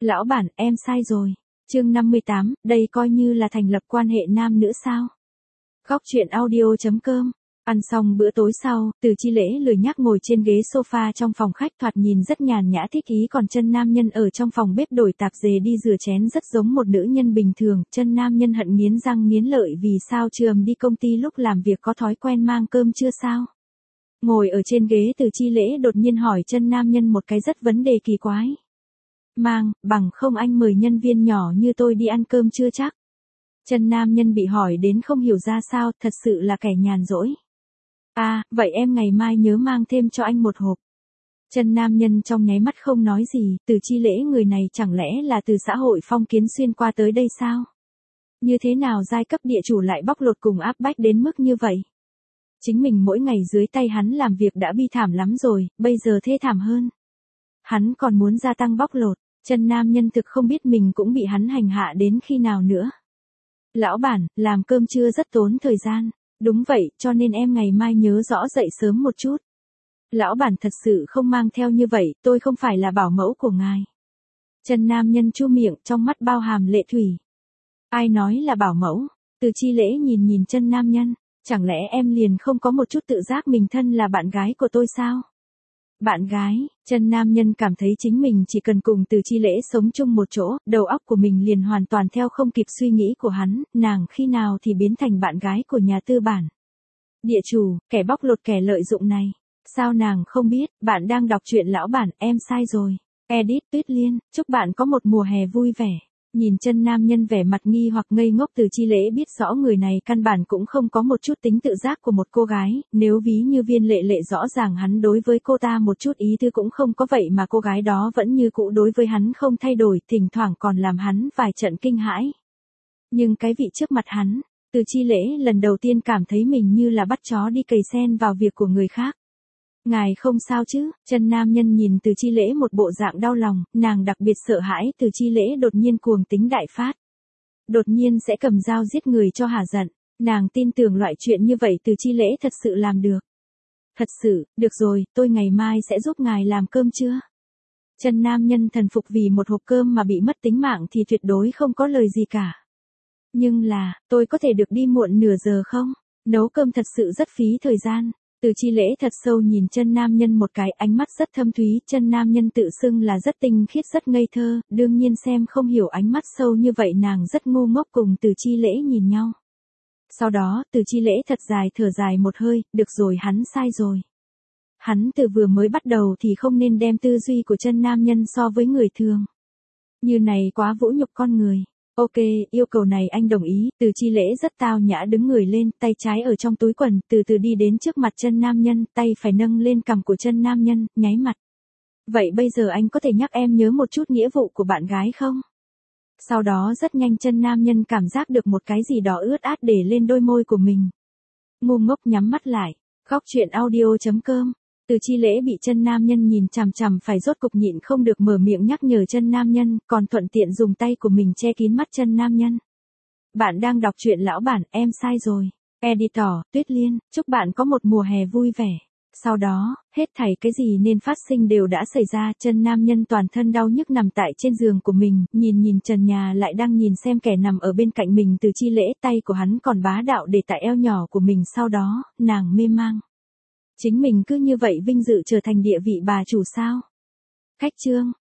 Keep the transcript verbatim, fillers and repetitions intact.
Lão bản, em sai rồi. Chương năm mươi tám, đây coi như là thành lập quan hệ nam nữ sao? Góc truyện audio chấm com. Ăn xong bữa tối sau, Từ Chi Lễ lười nhác ngồi trên ghế sofa trong phòng khách thoạt nhìn rất nhàn nhã thích ý, còn chân nam nhân ở trong phòng bếp đổi tạp dề đi rửa chén rất giống một nữ nhân bình thường. Chân nam nhân hận nghiến răng nghiến lợi vì sao Trường đi công ty lúc làm việc có thói quen mang cơm chưa sao? Ngồi ở trên ghế, Từ Chi Lễ đột nhiên hỏi chân nam nhân một cái rất vấn đề kỳ quái. Mang, bằng không anh mời nhân viên nhỏ như tôi đi ăn cơm chưa chắc. Chân nam nhân bị hỏi đến không hiểu ra sao, thật sự là kẻ nhàn rỗi. À, vậy em ngày mai nhớ mang thêm cho anh một hộp. Chân nam nhân trong nháy mắt không nói gì, Từ Chi Lễ người này chẳng lẽ là từ xã hội phong kiến xuyên qua tới đây sao? Như thế nào giai cấp địa chủ lại bóc lột cùng áp bách đến mức như vậy? Chính mình mỗi ngày dưới tay hắn làm việc đã bi thảm lắm rồi, bây giờ thê thảm hơn. Hắn còn muốn gia tăng bóc lột, chân nam nhân thực không biết mình cũng bị hắn hành hạ đến khi nào nữa. Lão bản, làm cơm trưa rất tốn thời gian. Đúng vậy, cho nên em ngày mai nhớ rõ dậy sớm một chút. Lão bản thật sự không mang theo như vậy, tôi không phải là bảo mẫu của ngài. Chân nam nhân chu miệng, trong mắt bao hàm lệ thủy. Ai nói là bảo mẫu? Từ Chi Lễ nhìn nhìn chân nam nhân, chẳng lẽ em liền không có một chút tự giác mình thân là bạn gái của tôi sao? Bạn gái, chân nam nhân cảm thấy chính mình chỉ cần cùng Từ Chi Lễ sống chung một chỗ, đầu óc của mình liền hoàn toàn theo không kịp suy nghĩ của hắn, nàng khi nào thì biến thành bạn gái của nhà tư bản. Địa chủ, kẻ bóc lột kẻ lợi dụng này. Sao nàng không biết, bạn đang đọc truyện lão bản, em sai rồi. Edit Tuyết Liên, chúc bạn có một mùa hè vui vẻ. Nhìn chân nam nhân vẻ mặt nghi hoặc ngây ngốc, Từ Chi Lễ biết rõ người này căn bản cũng không có một chút tính tự giác của một cô gái, nếu ví như Viên Lệ Lệ rõ ràng hắn đối với cô ta một chút ý tứ cũng không có vậy mà cô gái đó vẫn như cũ đối với hắn không thay đổi, thỉnh thoảng còn làm hắn vài trận kinh hãi. Nhưng cái vị trước mặt hắn, Từ Chi Lễ lần đầu tiên cảm thấy mình như là bắt chó đi cày sen vào việc của người khác. Ngài không sao chứ? Chân nam nhân nhìn Từ Chi Lễ một bộ dạng đau lòng, nàng đặc biệt sợ hãi Từ Chi Lễ đột nhiên cuồng tính đại phát. Đột nhiên sẽ cầm dao giết người cho hả giận, nàng tin tưởng loại chuyện như vậy Từ Chi Lễ thật sự làm được. Thật sự, được rồi, tôi ngày mai sẽ giúp ngài làm cơm trưa. Chân nam nhân thần phục vì một hộp cơm mà bị mất tính mạng thì tuyệt đối không có lời gì cả. Nhưng là, tôi có thể được đi muộn nửa giờ không? Nấu cơm thật sự rất phí thời gian. Từ Chi Lễ thật sâu nhìn chân nam nhân một cái, ánh mắt rất thâm thúy, chân nam nhân tự xưng là rất tinh khiết rất ngây thơ, đương nhiên xem không hiểu ánh mắt sâu như vậy nàng rất ngu ngốc cùng Từ Chi Lễ nhìn nhau. Sau đó, Từ Chi Lễ thật dài thở dài một hơi, được rồi hắn sai rồi. Hắn từ vừa mới bắt đầu thì không nên đem tư duy của chân nam nhân so với người thường. Như này quá vũ nhục con người. Ok, yêu cầu này anh đồng ý. Từ Chi Lễ rất tao nhã đứng người lên, tay trái ở trong túi quần, từ từ đi đến trước mặt chân nam nhân, tay phải nâng lên cằm của chân nam nhân, nháy mặt. Vậy bây giờ anh có thể nhắc em nhớ một chút nghĩa vụ của bạn gái không? Sau đó rất nhanh chân nam nhân cảm giác được một cái gì đó ướt át để lên đôi môi của mình. Ngu ngốc nhắm mắt lại. Góc truyện audio chấm com. Từ Chi Lễ bị chân nam nhân nhìn chằm chằm phải rốt cục nhịn không được mở miệng nhắc nhở chân nam nhân, còn thuận tiện dùng tay của mình che kín mắt chân nam nhân. Bạn đang đọc truyện lão bản, em sai rồi. Editor, Tuyết Liên, chúc bạn có một mùa hè vui vẻ. Sau đó, hết thảy cái gì nên phát sinh đều đã xảy ra, chân nam nhân toàn thân đau nhức nằm tại trên giường của mình, nhìn nhìn trần nhà lại đang nhìn xem kẻ nằm ở bên cạnh mình Từ Chi Lễ, tay của hắn còn bá đạo để tại eo nhỏ của mình, sau đó, nàng mê mang. Chính mình cứ như vậy vinh dự trở thành địa vị bà chủ sao? Khách trương,